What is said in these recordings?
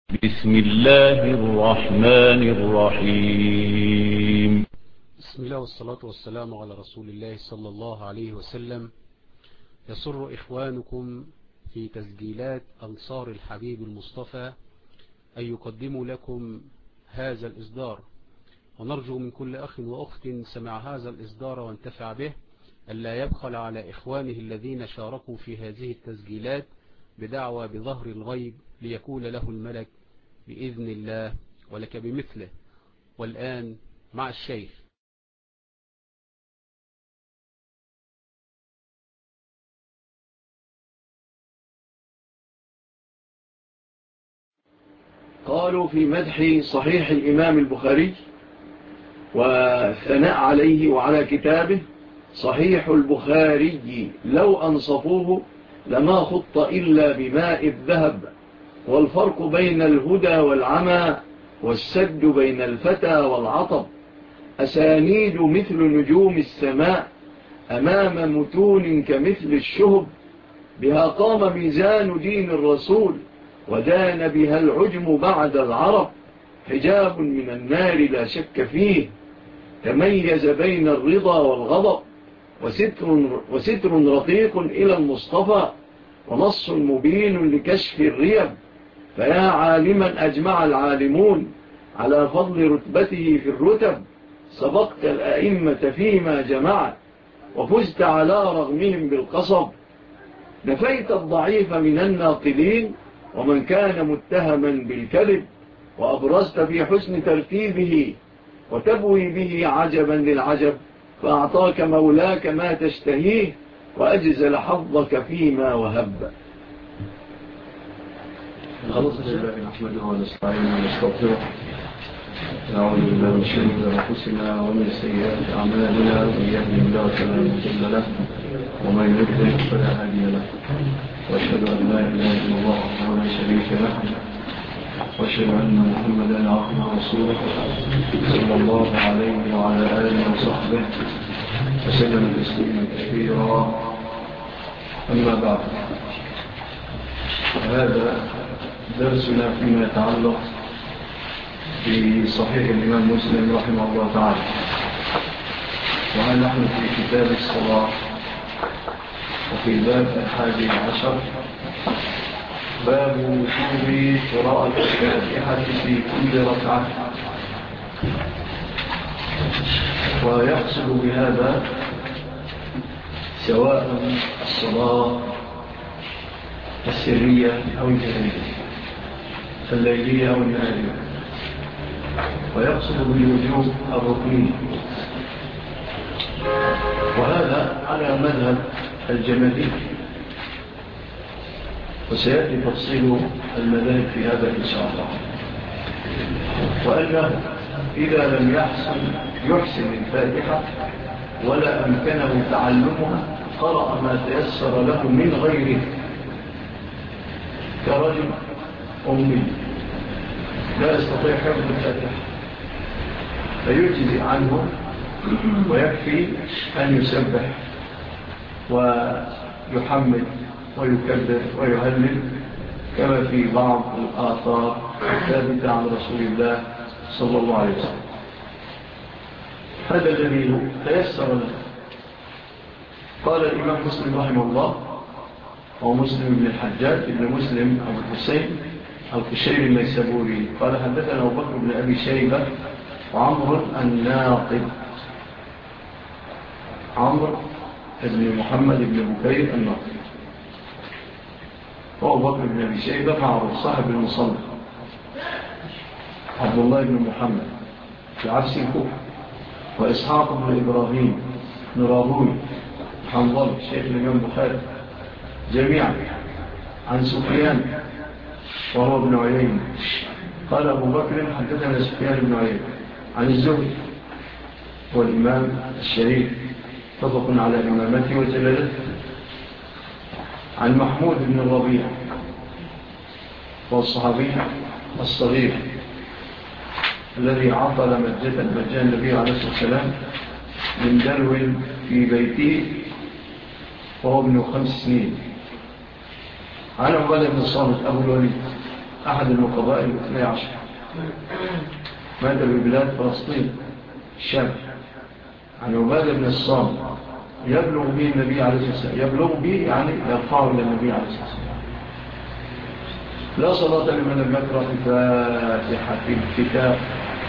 بسم الله الرحمن الرحيم. بسم الله والصلاة والسلام على رسول الله صلى الله عليه وسلم. يسر إخوانكم في تسجيلات أنصار الحبيب المصطفى أن يقدموا لكم هذا الإصدار، ونرجو من كل أخ وأخت سمع هذا الإصدار وانتفع به ألا يبخل على إخوانه الذين شاركوا في هذه التسجيلات بدعوى بظهر الغيب ليكون له الملك بإذن الله ولك بمثله. والآن مع الشيخ. قالوا في مدح صحيح الإمام البخاري والثناء عليه وعلى كتابه: صحيح البخاري لو أنصفوه لما خط إلا بماء الذهب، والفرق بين الهدى والعمى والسد بين الفتى والعطب، أسانيد مثل نجوم السماء أمام متون كمثل الشهب، بها قام ميزان دين الرسول ودان بها العجم بعد العرب، حجاب من النار لا شك فيه تميز بين الرضا والغضب، وستر رقيق إلى المصطفى ونص مبين لكشف الريب، فيا عالما أجمع العالمون على فضل رتبته في الرتب، سبقت الأئمة فيما جمعت وفزت على رغمهم بالقصب، نفيت الضعيف من الناقلين ومن كان متهما بالكذب، وأبرزت في حسن ترتيبه وتبوي به عجبا للعجب، فأعطاك مولاك ما تشتهيه وأجزل حظك فيما وهب. خلص الله نحمده ونستعينه ونستغفره، نعوذ بالله من شرور أنفسنا ومن سيئات أعمالنا، من يهده الله فلا مضل له ومن يضلل فلا هادي له، وأشهد أن لا إله إلا الله وحده لا شريك له، وأشهد أن محمدا عبده ورسوله صلى الله عليه وعلى آله وصحبه وسلم تسليما كثيرا. أما بعد، هذا درسنا فيما يتعلق بصحيح الإمام مسلم رحمه الله تعالى، ونحن في كتاب الصلاة وفي باب 11 باب وجوب قراءة الفاتحة في كل ركعة. ويقصد بهذا سواء الصلاة السرية أو الجهرية، الليلية أو النهارية، ويقصد بالوجوب الركني، وهذا على مذهب الجمالي، وسيأتي تفصيل المذاهب في هذا إن شاء الله. وأنه إذا لم يحسن الفاتحة ولا أمكنه تعلمها قرأ ما تيسر له من غيره، كرجل أمي لا يستطيع حفظ الفاتحة فيجزي عنه ويكفي أن يسبح ويحمد ويكبر ويهلل، كما في بعض الآثار الثابتة عن رسول الله صلى الله عليه وسلم. هذا الذي تيسر له. قال الإمام مسلم رحمه الله، ومسلم بن الحجاج ابن مسلم أبو الحسين القشيري النيسابوري قال: حدثنا أبو بكر بن أبي شيبة وعمر الناقد، عمر بن محمد بن بكير الناقد، وأبو بكر بن أبي شيبة معروف صاحب المصنف، عبد الله بن محمد في عبس الكوفة، وإسحاق بن إبراهيم بن راهوي حنظل الشيخ الإمام بخاري، جميعا عن سفيان وهو ابن عيين. قال أبو بكر: حدثنا سفيان بن عيين عن الزهري والإمام الشريف اتفق على إمامته وجلالته، عن محمود بن الربيع والصحابي الصغير الذي عطل مجان النبي عليه الصلاة والسلام من دلو في بيته وهو ابن 5 سنين، عن عبادة بن الصامت أبو الوليد أحد النقباء الاثني عشر، مات ببلاد فلسطين الشام، عن عبادة بن الصامت يبلغ به النبي عليه الصلاة والسلام، يبلغ به يعني يرفعه إلى النبي عليه الصلاة والسلام: لا صلاة لمن لم يقرأ بفاتحة الكتاب.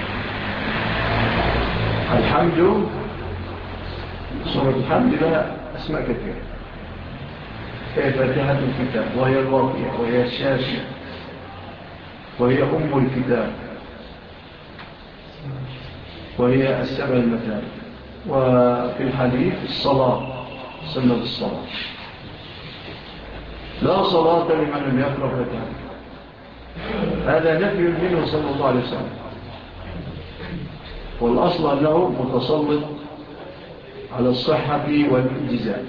الحمد، سورة الحمد لها أسماء كثيرة، هي فاتحة الكتاب، وهي الواقية، وهي الشاشة، وهي أم الكتاب، وهي السبع المثال. وفي الحديث الصلاة، سنة الصلاة. لا صلاة لمن لم يقرأ فاتحة. هذا نفي منه صلى الله عليه وسلم، والأصل أنه متسلط على الصحة والإجزاء.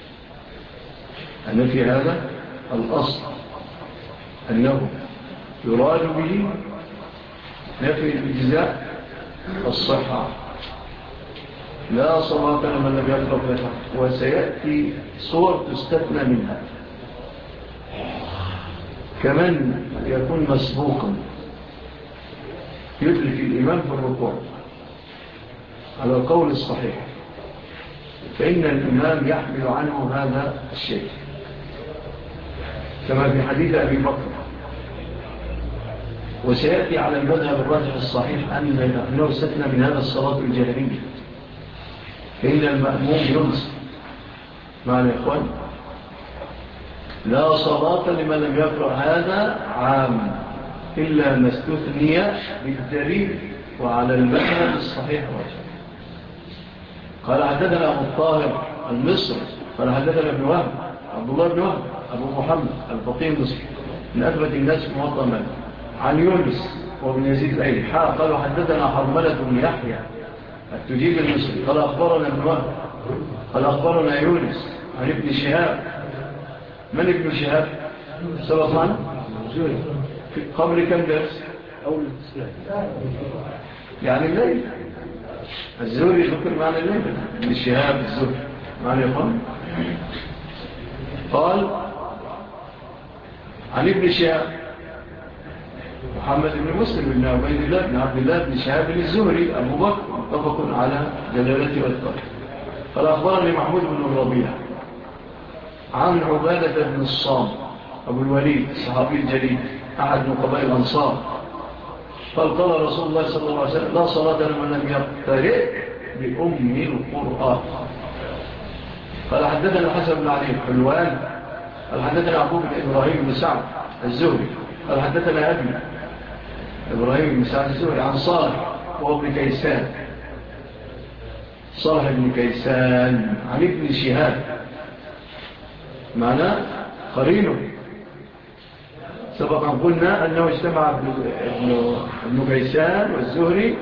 النفي هذا الأصل أنه يراد به نفي الإجزاء الصحة. لا صلاة لمن لم يقرأ فاتحة، وسيأتي صور تستثنى منها. كمن يكون مسبوقا يدرك الإمام في الركوع على القول الصحيح، فإن الإمام يحمل عنه هذا الشيء، كما في حديث أبي بكر. وسيأتي على المذهب الراجح الصحيح أنه استثنى من هذا الصلاة الجهرية، فإن المأموم ينسى. معنى يا إخوان، لا صلاة لمن لم يقرأ، هذا عام إلا ما استثني بالدليل وعلى المذهب الصحيح الراجح. قال حدثنا أبو الطاهر المصري قال حدثنا ابن وهب عبد الله بن وهب أبو محمد الفقيه المصري من أثبت الناس موطنا عن يونس وابن يزيد الأيلي قالوا حدثنا حرملة بن يحيى التجيب المصري قال أخبرنا ابن وهب قال أخبرنا يونس عن ابن شهاب. من ابن شهاب؟ سبق عنه قبل كم درس؟ أول يعني الليل. الزهري ذكر معنى الليل، ابن شهاب الزهري معنى يقول. قال عن ابن شهاب محمد بن مسلم بن عبيد الله بن عبد الله بن شهاب الزهري أبو بكر متفق على جلالته والقدر. قال أخبرني محمود بن الربيع عن عبادة بن الصامت أبو الوليد الصحابي الجليل أحد نقباء الأنصار قال قال رسول الله صلى الله عليه وسلم: لا صلاة لمن لم يقترئ بأم القرآن. قال حدثنا الحسن بن علي الحلوان قال حدثنا عقوب بن إبراهيم بن سعد الزهري قال حدثنا أبي إبراهيم بن سعد الزهري عن صالح وابن كيسان، صالح بن كيسان عن ابن شهاب معناه قرينه. سبقا قلنا أنه اجتمع ابن كيسان والزهري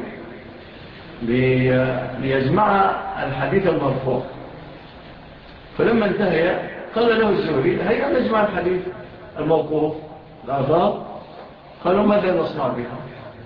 ليجمع الحديث المرفوع، فلما انتهى قال له الزهري: هيا نجمع الحديث الموقوف الآثار. قالوا: ماذا نصنع بها؟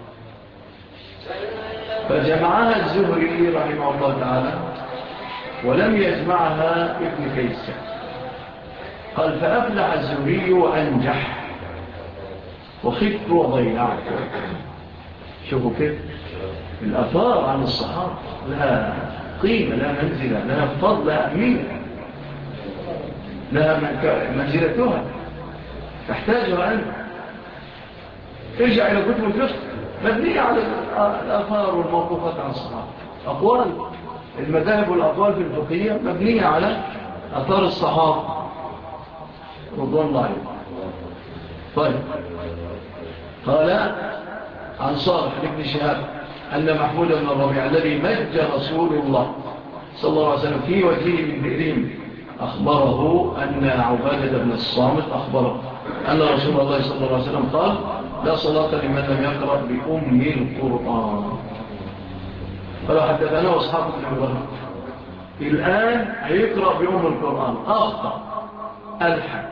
فجمعها الزهري رحمه الله تعالى ولم يجمعها ابن كيسان. قال: فأفلح الزهري وأنجح وخفت وضيعت. شوفوا كيف الأثار عن الصحابة لها قيمة، لها منزلة، لها فضل، لها أهمية، لها منزلتها تحتاجها أنت. ارجع إلى كتب الفقه مبنية على الأثار والموقوفات عن الصحابة. أقوال المذاهب والأقوال في الفقهية مبنية على أثار الصحابة رضوان الله عليهم. طيب، قال عن صالح بن شهاب أن محمود بن الربيع الذي مج رسول الله صلى الله عليه وسلم في وجهه من بئرهم أخبره أن عبادة بن الصامت أخبره أن رسول الله صلى الله عليه وسلم قال: لا صلاة لمن لم يقرأ بأم القرآن. قال حدثنا وأصحاب بن إبراهيم الآن هيقرأ بأم القرآن، أخطأ، ألحن،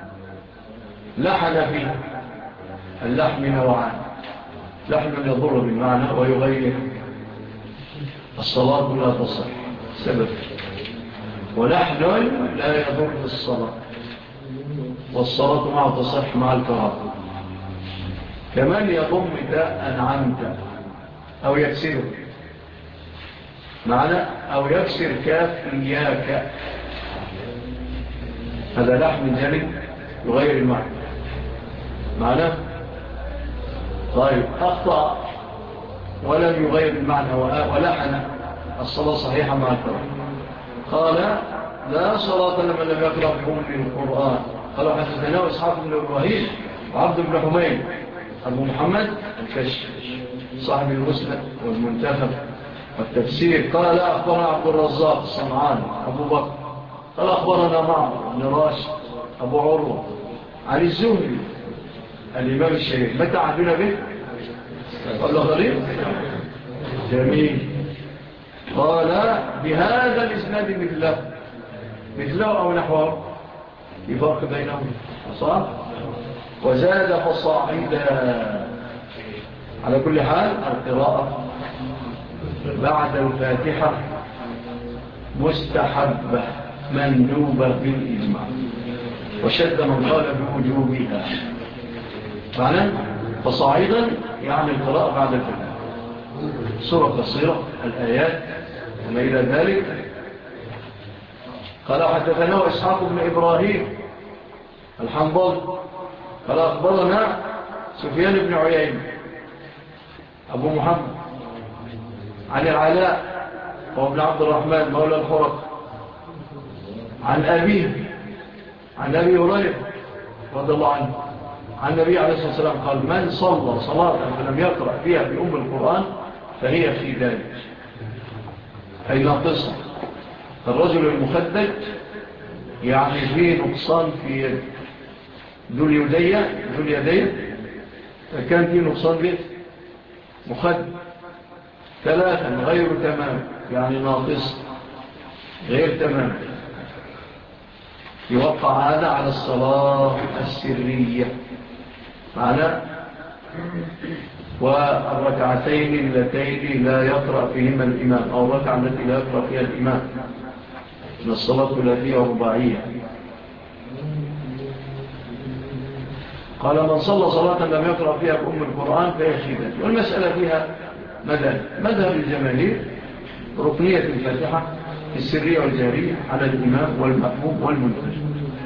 لحن فيه. اللحن نوعان: لحن يضر بالمعنى ويغير، الصلاة لا تصح سبب، ولحن لا يضر الصلاة، والصلاة معه تصح مع الكراهة. كمان يضم تاء أنعمت أو يكسره معنى أو يكسر كاف إياك، هذا لحن جلي يغير المعنى معنى. طيب أخطأ ولم يغير المعنى ولحن الصلاة صحيحة مع القرآن. قال لا صلاة لمن لم يقرأ بأم القرآن. قالوا حدثنا إسحاق بن إبراهيم وعبد بن حميد أبو محمد الكشف صاحب المسند والمنتخب والتفسير. قال لا أخبرنا عبد الرزاق الصنعاني أبو بكر. قال أخبرنا معمر بن راشد أبو عروة عن الزهري الإمام الشهير. متى عدنا به؟ قال غريب جميل. قال بهذا الإسناد مثله أو نحوه، يفرق بينهم صح؟ وزاد فصاعدا. على كل حال القراءة بعد الفاتحة مستحبة مندوبة بالإجماع، وشد من قال بوجوبها. معنى فصاعدا يعني القراءة بعد الفاتحة، سورة قصيرة الآيات وما إلى ذلك. قال حدثنا إسحاق بن إبراهيم الحنظلي قال أخبرنا سفيان بن عيينة أبو محمد عن العلاء وابن عبد الرحمن مولى الحرق عن أبي هريرة رضي الله عنه عن النبي عليه الصلاة والسلام قال من صلى صلاة فلم يقرأ فيها بأم القرآن فهي في ذلك، أي ناقصة. الرجل المخدج يعني فيه نقصان في يد، ذو اليدين كان فيه نقصان به مخدج. 3 غير تمام يعني ناقص غير تمام. يوقع هذا على الصلاة السرية معنى. والركعتين اللتين لا يقرأ فيهما الإمام، أو الركعة التي لا يقرأ فيها الإمام من الصلاة ثلاثية ورباعية. قال من صلى صلاة لم يقرأ فيها بأم القرآن فهي خيبة. والمسألة فيها مذهب الجماهير ركنية الفاتحة في السرية والجهرية على الإمام والمأموم والمنفرد.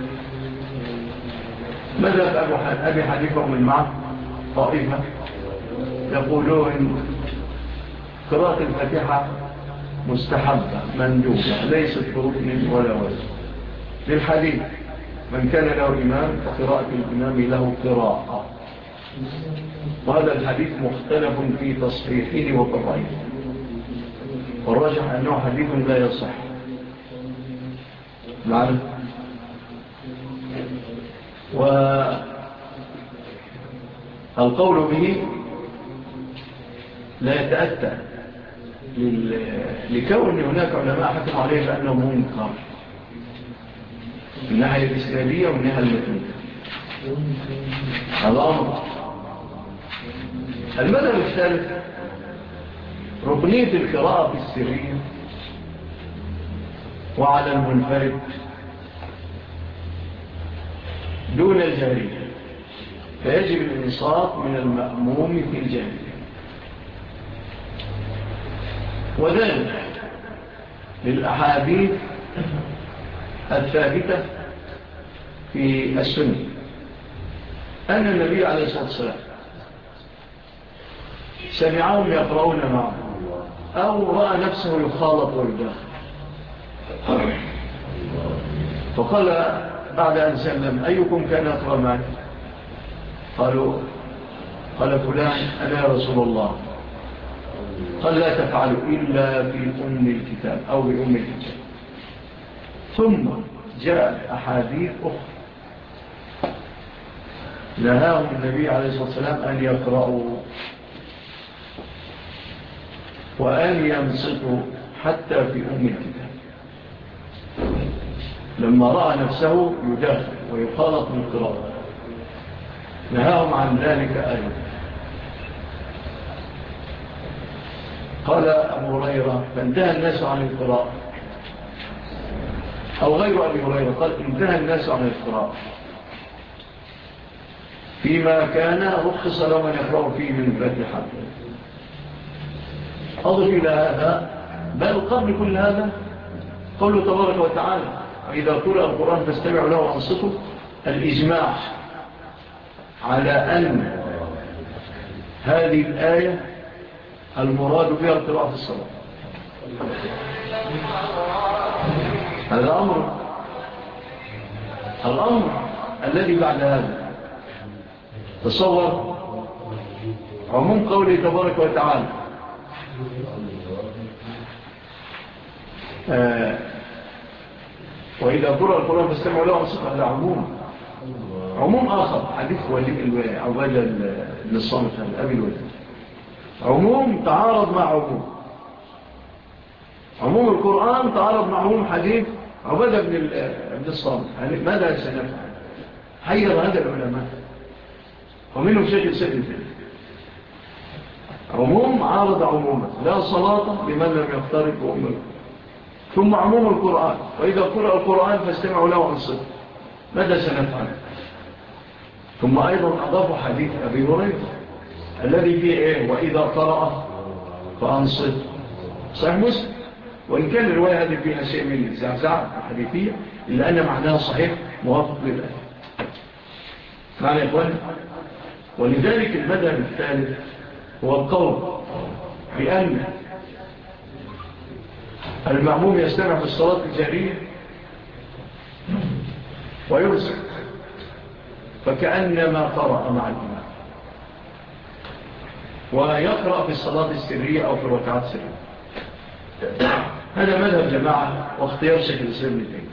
مذهب أبي حنيفة ومن معه طائفة يقولون قراءة الفاتحة مستحبة مندوبة ليست بركن ولا واجب، للحديث من كان له إمام فقراءة الإمام له قراءة، وهذا الحديث مختلف في تصحيحه وقرائه، والراجح أنه حديث لا يصح. معنى والقول به لا يتأتى لكون هناك علماء حكموا عليه بأنه منكر من الناحية الإسلامية ومن الناحية المتنية. هذا أمر. المذهب الثالث ركنية القراءة في السرية وعلى المنفرد دون الجهرية، فيجب الإنصات من المأموم في الجهرية، وذلك للأحاديث الثابتة في السنة أن النبي عليه الصلاة والسلام سمعهم يقرؤون معه أو رأى نفسه يخالط ويداخل، فقال بعد أن سلم أيكم كان يقرأ معي؟ قال فلان أنا يا رسول الله. قال لا تفعلوا إلا في أم الكتاب أو بأم الكتاب. ثم جاء أحاديث أخرى نهاهم النبي عليه الصلاة والسلام أن يقرأوا وأن ينصتوا حتى في أم الكتاب، لما رأى نفسه يداخل ويخالط بالقراءة نهاهم عن ذلك أيضا. قال أبو هريرة فانتهى الناس عن القراءة، أو غير أبي هريرة قال انتهى الناس عن القراءة فيما كان رخص لمن يقرأ فيه من الفاتحة. أضف إلى هذا بل قبل كل هذا قوله تبارك وتعالى إذا قرأ القرآن فاستمعوا له وأنصتوا، الإجماع على أن هذه الآية المراد بها القراءة في الصلاة. هذا الأمر الذي بعد هذا تصور عموم قوله تبارك وتعالى وإذا قرأ القرآن فاستمعوا له وأنصتوا، هذا عموم آخر حديث عبادة بن الصامت أبي الوليد، عموم تعارض مع عموم القرآن تعارض مع عموم حديث عبادة بن الصامت. يعني ماذا سنفعل؟ حير هذا العلماء ومنهم شيخ السيد عموم عارض عموما، لا صلاة لمن لم يخترق بأمه. ثم عموم القرآن وإذا قرأ القرآن فاستمعوا له وأنصتوا، ماذا سنفعل؟ ثم أيضا أضافوا حديث أبي هريرة الذي فيه إيه؟ وإذا قرأ فأنصت، صحيح مسلم، وإن كان الرواية هذه فيها شيء من الزعزعة الحديثية إلا أن معناها صحيح موافق للآية. معنى يا إخوان، ولذلك المذهب الثالث هو القول بأن المأموم يستمع في الصلاة الجهرية ويرسل فكأنما قرأ مع الإمام، ويقرأ في الصلاة السرية أو في الركعات السرية. هذا مذهب جماعة واختيار شيخ الإسلام ابن تيمية،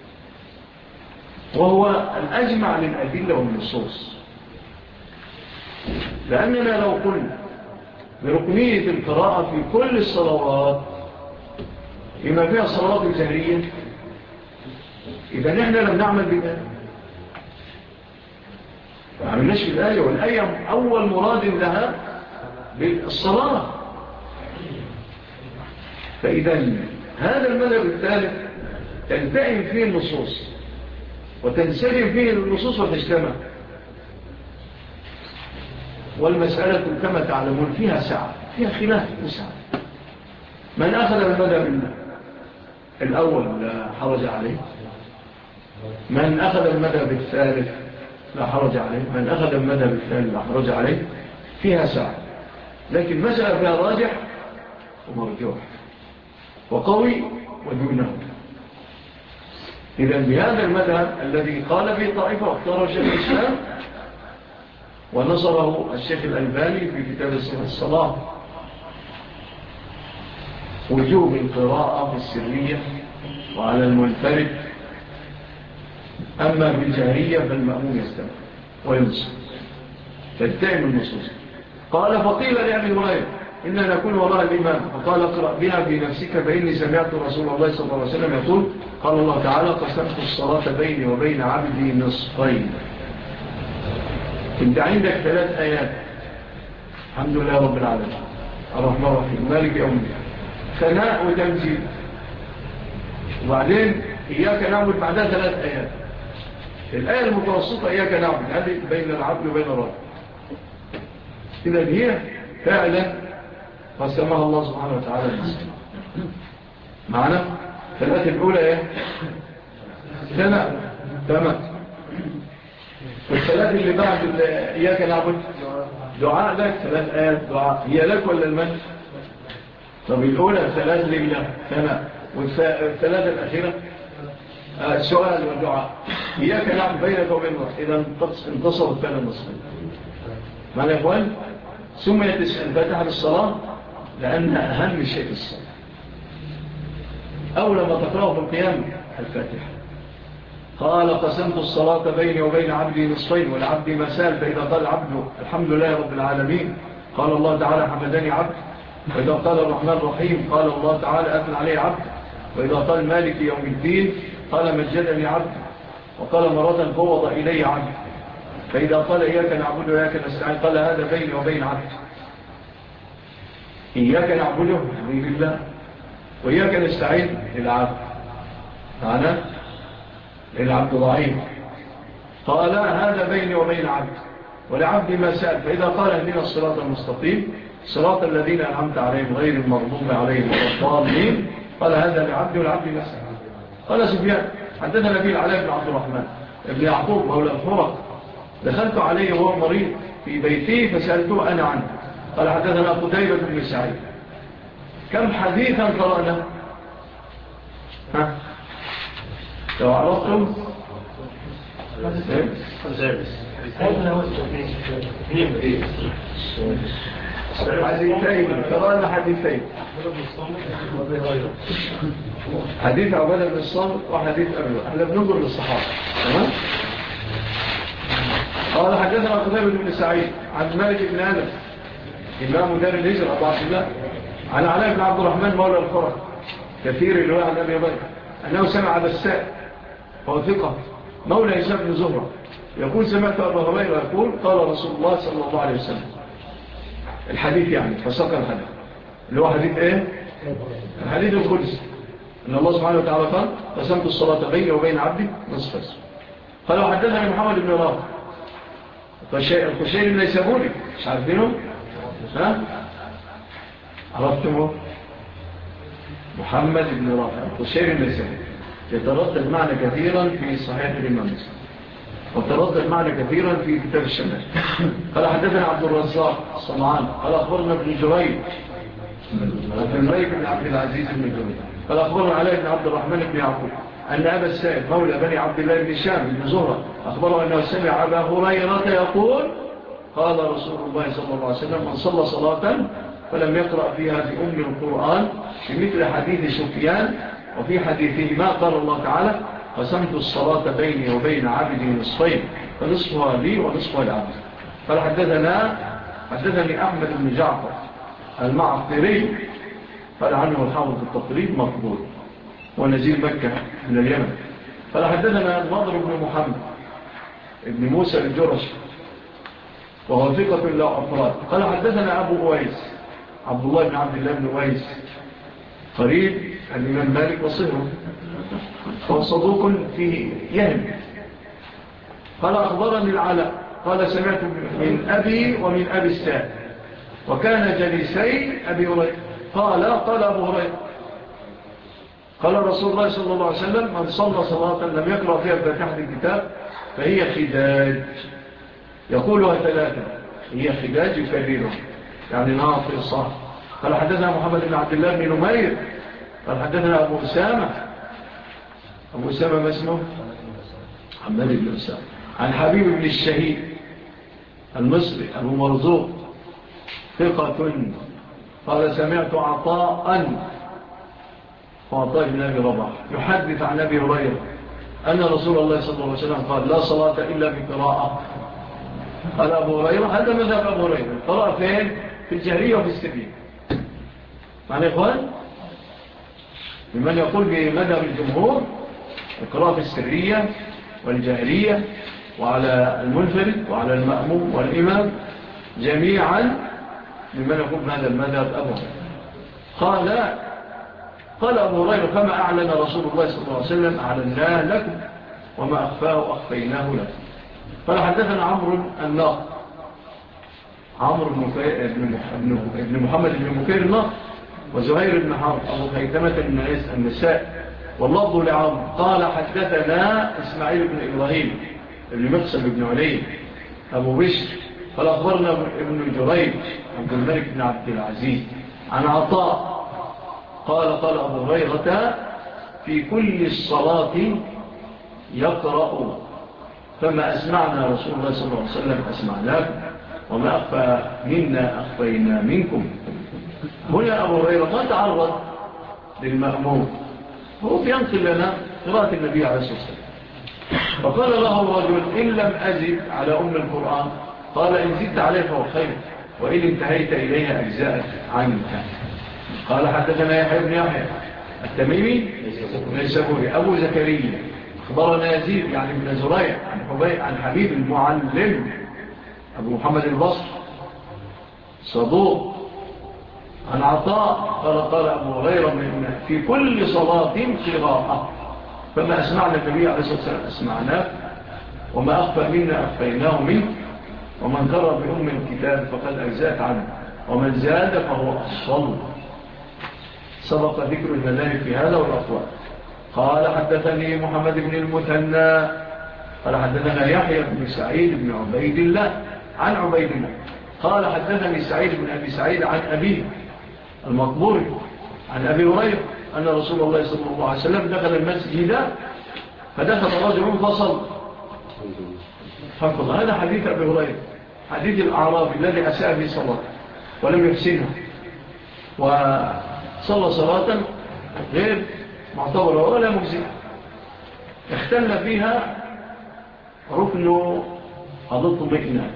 وهو الأجمع للأدلة والنصوص. لأننا لو قلنا بركنية القراءة في كل الصلوات بما فيها الصلاة الجهرية، إذا نحن لم نعمل بالآية، ما عملناش بالآية، والآية أول مراد لها بالصلاة. فإذا هذا المذهب الثالث تلتئم فيه النصوص وتنسجم فيه النصوص وتجتمع، والمسألة كما تعلمون فيها سعة، فيها خلاف وسعة. من أخذ المذهب الأول لا حرج عليه، من أخذ المذهب الثالث لا حرج عليه، من أخذ المذهب الثالث لا حرج عليه، فيها سعة. لكن مسألة فيها راجح ومرجوح وقوي ودونه. إذن بهذا المذهب الذي قال به طائفة واختاره شيخ الإسلام ونصره الشيخ الألباني في كتاب صحة الصلاة، وجوب القراءة في السرية وعلى المنفرد، أما بالجهرية فالمأموم يستمع وينصر تلتئم النصوص. قال فقيل لأبي هريرة إننا نكون وراء الإمام، فقال اقرأ بها في نفسك فإني سمعت رسول الله صلى الله عليه وسلم يقول قال الله تعالى قسمت الصلاة بيني وبين عبدي نصفين. انت عندك 3 آيات، الحمد لله رب العالمين الرحمن الرحيم مالك يوم الدين، ثناء وتمجيد، وبعدين إياك نعبد بعدها 3 آيات. الآية المتوسطة إياك نعبد، هذه بين العبد وبين الرب. إذا هي فعلا قسمها الله سبحانه وتعالى المسلم. معنا 3 الأولى إيه؟ ثناء تمام. والثلاث اللي بعد إياك نعبد دعاء لك، 3 آيات دعاء، هي لك ولا المن؟ طب الأولى 3 لله ثناء، والثلاثة الأخيرة السؤال والدعاء، إياك نعبد بينك وبين الله. إذا انتصرت كان المصري. معنى يا إخوان سميت الفاتحة بالصلاة لأنها أهم شيء في الصلاة، أول ما تقرأه في القيام الفاتحة. قال قسمت الصلاة بيني وبين عبدي نصفين، والعبد مسال، فإذا قال عبده الحمد لله رب العالمين قال الله تعالى حمدني عبد، وإذا قال الرحمن الرحيم قال الله تعالى أثنى عليه عبد، وإذا قال مالك يوم الدين قال مجدني عبد، وقال مرة فوض إلي عبد، فإذا قال إياك نعبد وإياك نستعين قال هذا بيني وبين عبد. إياك نعبده لله، وإياك نستعين للعبد، معنا العبد ضعيف، قال هذا بيني وبين عبد، ولعبدي ما سأل. فإذا قال اهدنا الصراط المستقيم صراط الذين أنعمت عليهم غير المغضوب عليهم ولا الضالين قال هذا لعبدي ولعبدي ما سأل. قال سفيان حدثنا نبي العلاء بن عبد الرحمن ابن يعقوب مولى الفرق دخلت عليه وهو مريض في بيته فسألته أنا عنه. قال حدثنا قتيبة بن سعيد. كم حديثا قرأنا؟ لو عرفتم حديثين قرأنا حديثين حديث عبادة بن الصامت وحديث أبي احنا بننظر للصحابة. تمام. قال حدثنا قتيبة بن سعيد عن مالك بن أنس إمام دار الهجرة أبو عبد الله عن علاء بن عبد الرحمن مولى الفرق كثير الرواية عن أبي هريرة أنه سمع بساء وهو ثقة مولى هشام بن زهرة يقول سمعت أبو هريرة يقول قال رسول الله صلى الله عليه وسلم. الحديث يعني فسق الحديث اللي هو حديث إيه؟ الحديث القدسي أن الله سبحانه وتعالى قال قسمت الصلاة بيني وبين عبدي نصف. قالوا حدثنا محمد بن رافع الخشيري ليس بولي مش عارفينه؟ ها؟ عرفتمه؟ محمد بن رافع الخشيري ليس بولي يتردد معنا كثيرا في صحيح الإمام مسلم وتردد معنا كثيرا في كتاب الشمال. قال حدثنا عبد الرزاق الصنعان قال أخبرنا ابن جريج بن عبد العزيز بن جريج قال أخبرنا علي بن عبد الرحمن بن يعقوب أن أبا السائب مولى بني عبد الله بن شام بن زهرة أخبره أنه سمع أبا هريرة يقول قال رسول الله صلى الله عليه وسلم من صلى صلاة فلم يقرأ فيها في القرآن بمثل حديث سفيان وفي حديثه ما قال الله تعالى قسمت الصلاة بيني وبين عبدي نصفين فنصفها لي ونصفها لعبدي. قال حدثني أحمد بن جعفر المعطري قال عنه الحافظ التقريب مقبول ونزيل مكة من اليمن. قال حدثنا النضر بن محمد ابن موسى الجرشي وهو ثقة لا أفراد. قال حدثنا أبو أويس عبد الله بن عبد الله بن أويس قريب الإمام مالك وصهره هو صدوق فيه يهم. قال أخبرني العلاء قال سمعت من أبي ومن أبي السائب وكان جليسي أبي هريرة قال أبو هريرة قال رسول الله صلى الله عليه وسلم من صلى صلاة لم يقرأ فيها بفاتحة الكتاب فهي خداج يقولها ثلاثة هي خداج يكررها يعني ناطق الصح. قال حدثنا محمد بن عبد الله بن نمير قال حدثنا أبو أسامة ما اسمه حماد بن أسامة عن حبيب بن الشهيد المصري أبو مرزوق ثقة قال سمعت عطاء بن أبي رباح يحدث عن أبي هريرة أن رسول الله صلى الله عليه وسلم قال لا صلاة إلا بقراءة. قال أبو هريرة هذا مذهب أبو هريرة قراءة فين؟ في الجهرية وفي السرية. معنى إخوان بمن يقول بمذهب الجمهور القراءة في السرية والجهرية وعلى المنفرد وعلى المأموم والإمام جميعا ممن يقول بهذا المذهب أبو هريرة. قال أبو هريرة فما أعلن رسول الله صلى الله عليه وسلم أعلناه لكم وما أخفاه أخفيناه لكم. قال حدثنا عمرو بن محمد بن مكير الناقد وزهير بن حرب أبو خيثمة النساء واللفظ لعمرو قال حدثنا إسماعيل بن إبراهيم بن مقسم بن علي أبو بشر قال أخبرنا ابن جريج عبد الملك بن عبد العزيز عن عطاء قال أبو هريرة في كل الصلاة يقرأ فما أسمعنا رسول الله صلى الله عليه وسلم أسمعناكم وما أخفى منا أخفينا منكم. هنا أبو هريرة ما تعرض للمأموم هو بينقل لنا قراءة النبي عليه الصلاة والسلام فقال له الرجل إن لم أزد على القرآن قال إن زدت عليه فهو خير وإن انتهيت إليها أجزاء عنك. قال حدثنا يحيى بن يحيى التميمي النيسابوري أبو زكريا أخبرنا يزيد يعني ابن زريع عن حبيب المعلم أبو محمد البصر صدوق عن عطاء قال أبو هريرة في كل صلاة قراءة فما أسمعنا النبي عليه الصلاة والسلام أسمعناه وما أخفى منا أخفيناه منه ومن قرأ بأم الكتاب فقد أجزأت عنه، ومن زاد فهو أصل. سبق ذكر المذاهب في هذا والأقوال. قال حدثني محمد بن المثنى قال حدثنا يحيى بن سعيد بن عبيد الله عن عبيد الله قال حدثني سعيد بن أبي سعيد عن أبيه المقبوري عن أبي هريرة أن رسول الله صلى الله عليه وسلم دخل المسجد فدخل رجل فصل. فقال هذا حديث أبي هريرة، حديث الأعرابي الذي أساء في صلاة ولم يحسنها وصلى صلاة غير معتبرة ولا مجزئة، اختل فيها ركن الاطمئنان،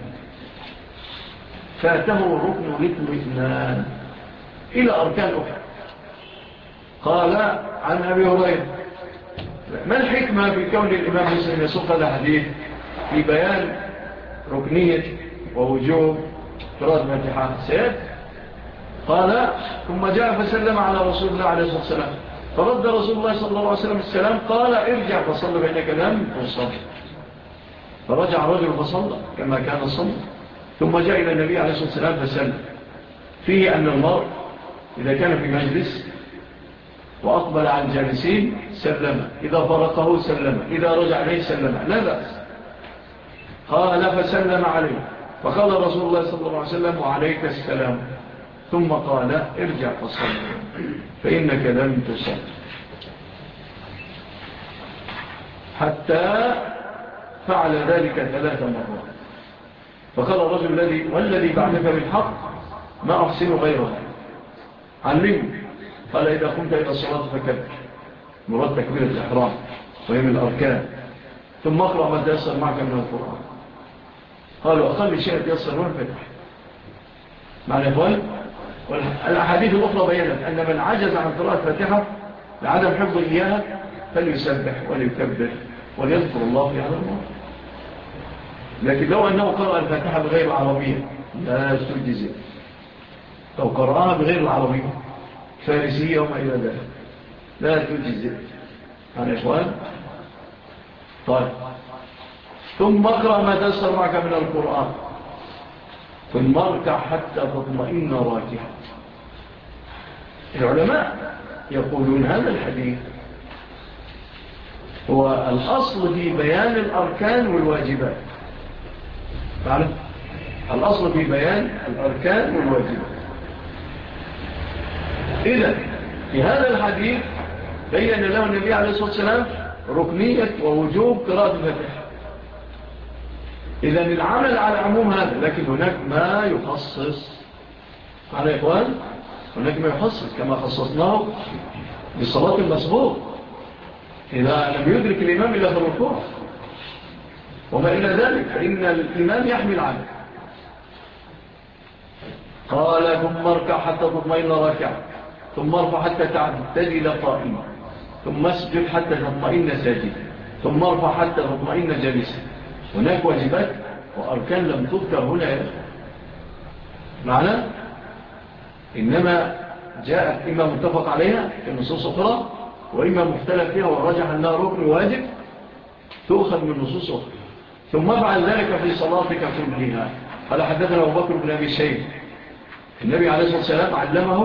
فاته ركن الاطمئنان إلى أركان أخرى. قال عن أبي هريرة: ما الحكمة في كون الإمام مسلم يسوق هذا الحديث في بيان ركنية ووجوب قراءة الفاتحة؟ سيد قال: ثم جاء فسلم على رسول الله عليه الصلاة والسلام، فرد رسول الله صلى الله عليه وسلم السلام، قال: ارجع فصل بينك لم تصل. فرجع الرجل فصلى كما كان صلى، ثم جاء إلى النبي عليه الصلاة والسلام فسلم. فيه أن المرء إذا كان في مجلس وأقبل على الجالسين سلم، إذا فرقه سلم، إذا رجع عليه سلم، لا بأس. قال: فسلم عليه، فقال رسول الله صلى الله عليه وسلم: وعليك السلام. ثم قال: ارجع فصل فإنك لم تصل. حتى فعل ذلك 3 مرات. فقال الرجل: والذي بعدك بالحق ما أحسن غيرها، علمه. قال: إذا قمت إلى الصلاة فكبر، مراد تكبيرة الإحرام وهي من الأركان، ثم اقرأ ما تيسر معك من القرآن. قالوا: أقل شيء تيسر هو الفتح. معنى إخوان، والأحاديث الأخرى بيّنت أن من عجز عن قراءة الفاتحة لعدم حفظ إياها فليسبح وليكبر وليذكر الله في هذا الموضوع. لكن لو أنه قرأ الفاتحة بغير العربية لا تجزئ. لو قرأها بغير العربية فارسية وما إلى ذلك لا تجزئ. عن إخوان، طيب، ثم اقرأ ما تيسر معك من القرآن، ثم اركع حتى تطمئن راكعا. العلماء يقولون هذا الحديث هو الأصل في بيان الأركان والواجبات. تعرف؟ الأصل في بيان الأركان والواجبات. إذن في هذا الحديث بيّن له النبي عليه الصلاة والسلام ركنية ووجوب قراءة الفاتحة. إذن العمل على عموم هذا، لكن هناك ما يخصص. على إخوان، هناك ما يخصص كما خصصناه بالصلاة المسبوق، إذا لم يدرك الإمام إلا في الركوع وما إلى ذلك فإن الإمام يحمل عنه. قال: ثم اركع حتى تطمئن راكعا، ثم ارفع حتى تعتدل قائما، ثم اسجد حتى تطمئن ساجدا، ثم ارفع حتى تطمئن جالسا. هناك واجبات وأركان لم تذكر هنا يا أخي. معنى إنما جاءت إما متفق عليها في نصوص أخرى، وإما مختلف فيها والرجح أنها ركن واجب تؤخذ من نصوص أخرى. ثم افعل ذلك في صلاتك كلها. قال: حدثنا أبو بكر بن أبي شيبة. النبي عليه الصلاة والسلام علمه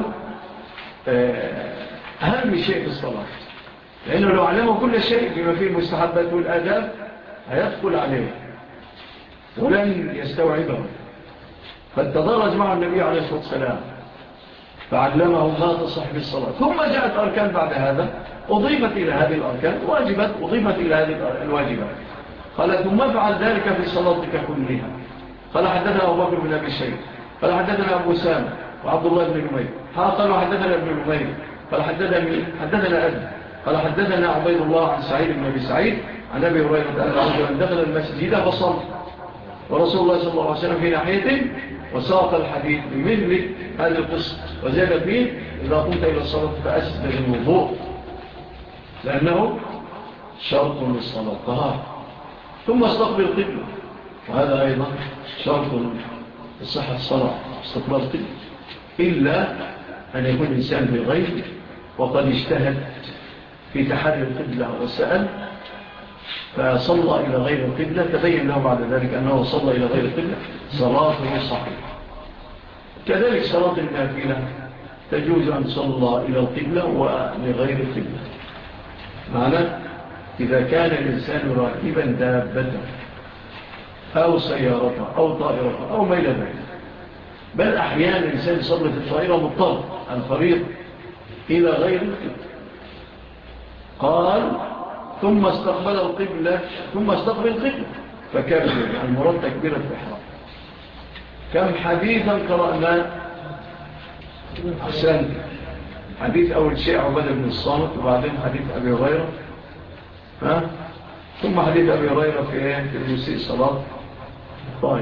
أهم شيء في الصلاة، لأنه لو علمه كل شيء بما فيه المستحبات والآداب هيدخل عليه ولن يستوعبه. فالتدرج مع النبي عليه الصلاة والسلام فعلمه ما تصح بالصلاة. ثم جاءت أركان بعد هذا أضيفت إلى هذه الأركان، واجبات أضيفت إلى هذه الواجبات. قال: ثم افعل ذلك في صلاتك كلها. قال: حدثنا أبو بكر بن أبي شيبة قال: حدثنا أبو سامة وعبد الله بن نمير قال: حدثنا ابن نمير قال: حدثنا أبي قال: حدثنا عبيد الله عن سعيد بن أبي سعيد عن أبي هريرة أن رجلا دخل المسجد فصلى، ورسول الله صلى الله عليه وسلم في ناحيته، وساق الحديث بمثل هذا القصة، وزاد فيه: إذا قمت إلى الصلاة فأسبغ الوضوء، لأنه شرط للصلاة. ثم استقبل القبلة، وهذا أيضا شرط لصحة الصلاة، استقبال القبلة، إلا أن يكون الإنسان في الغيب وقد اجتهد في تحري القبلة وسأل فصلى إلى غير القبلة تبين له بعد ذلك أنه صلى إلى غير القبلة صلاته صحيحة. كذلك صلاة النافلة تجوز أن صلى إلى القبلة ولغير القبلة. معنى إذا كان الإنسان راكبا دابة أو سيارة أو طائرة أو ما إلى ذلك، بل أحيانا الإنسان يصلي في الطائرة مضطر الفريض إلى غير القبلة. قال ثم استقبل القبلة ثم استقبل القبلة فكبر، المراد تكبيرة الإحرام. كم حديثا قرأنا أحسن حديث أول شيء عبادة بن الصامت، وبعدين حديث أبي هريرة، ثم حديث أبي هريرة في المسيء صلاة. طيب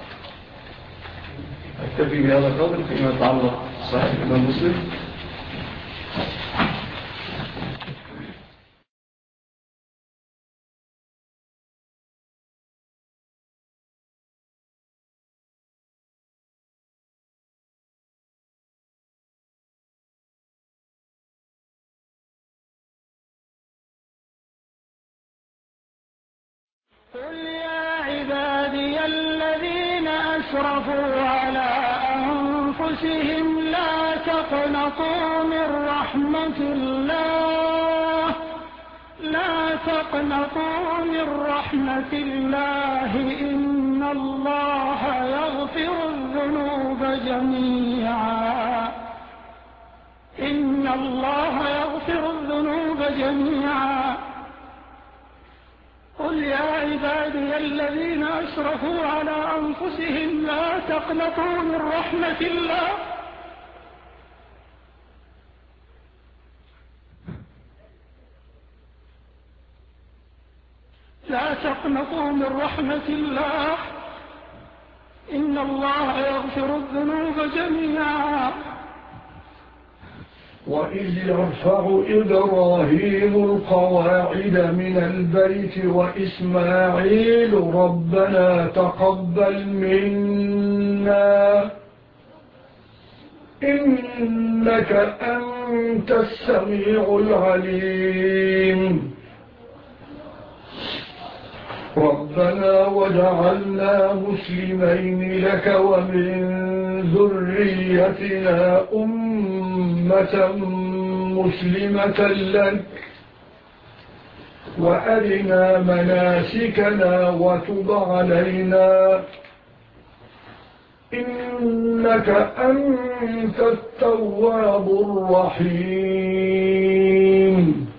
أكتفي بهذا القدر فيما يتعلق صحيح الإمام مسلم. قل يا عبادي الذين أسرفوا على أنفسهم لا تقنطوا من رحمة الله، لا تقنطوا من رحمة الله، إن الله يغفر الذنوب جميعا، إن الله يغفر الذنوب جميعا. قل يا عبادي الذين أسرفوا على أنفسهم لا تقنطوا من رحمة الله، لا تقنطوا من رحمة الله، إن الله يغفر الذنوب جميعا. وإذ يرفع إبراهيم القواعد من البيت وإسماعيل ربنا تقبل منا إنك أنت السميع العليم ربنا وجعلنا مسلمين لك ومن ذريتنا أمة مسلمة لك وأرنا مناسكنا وتب علينا إنك أنت التواب الرحيم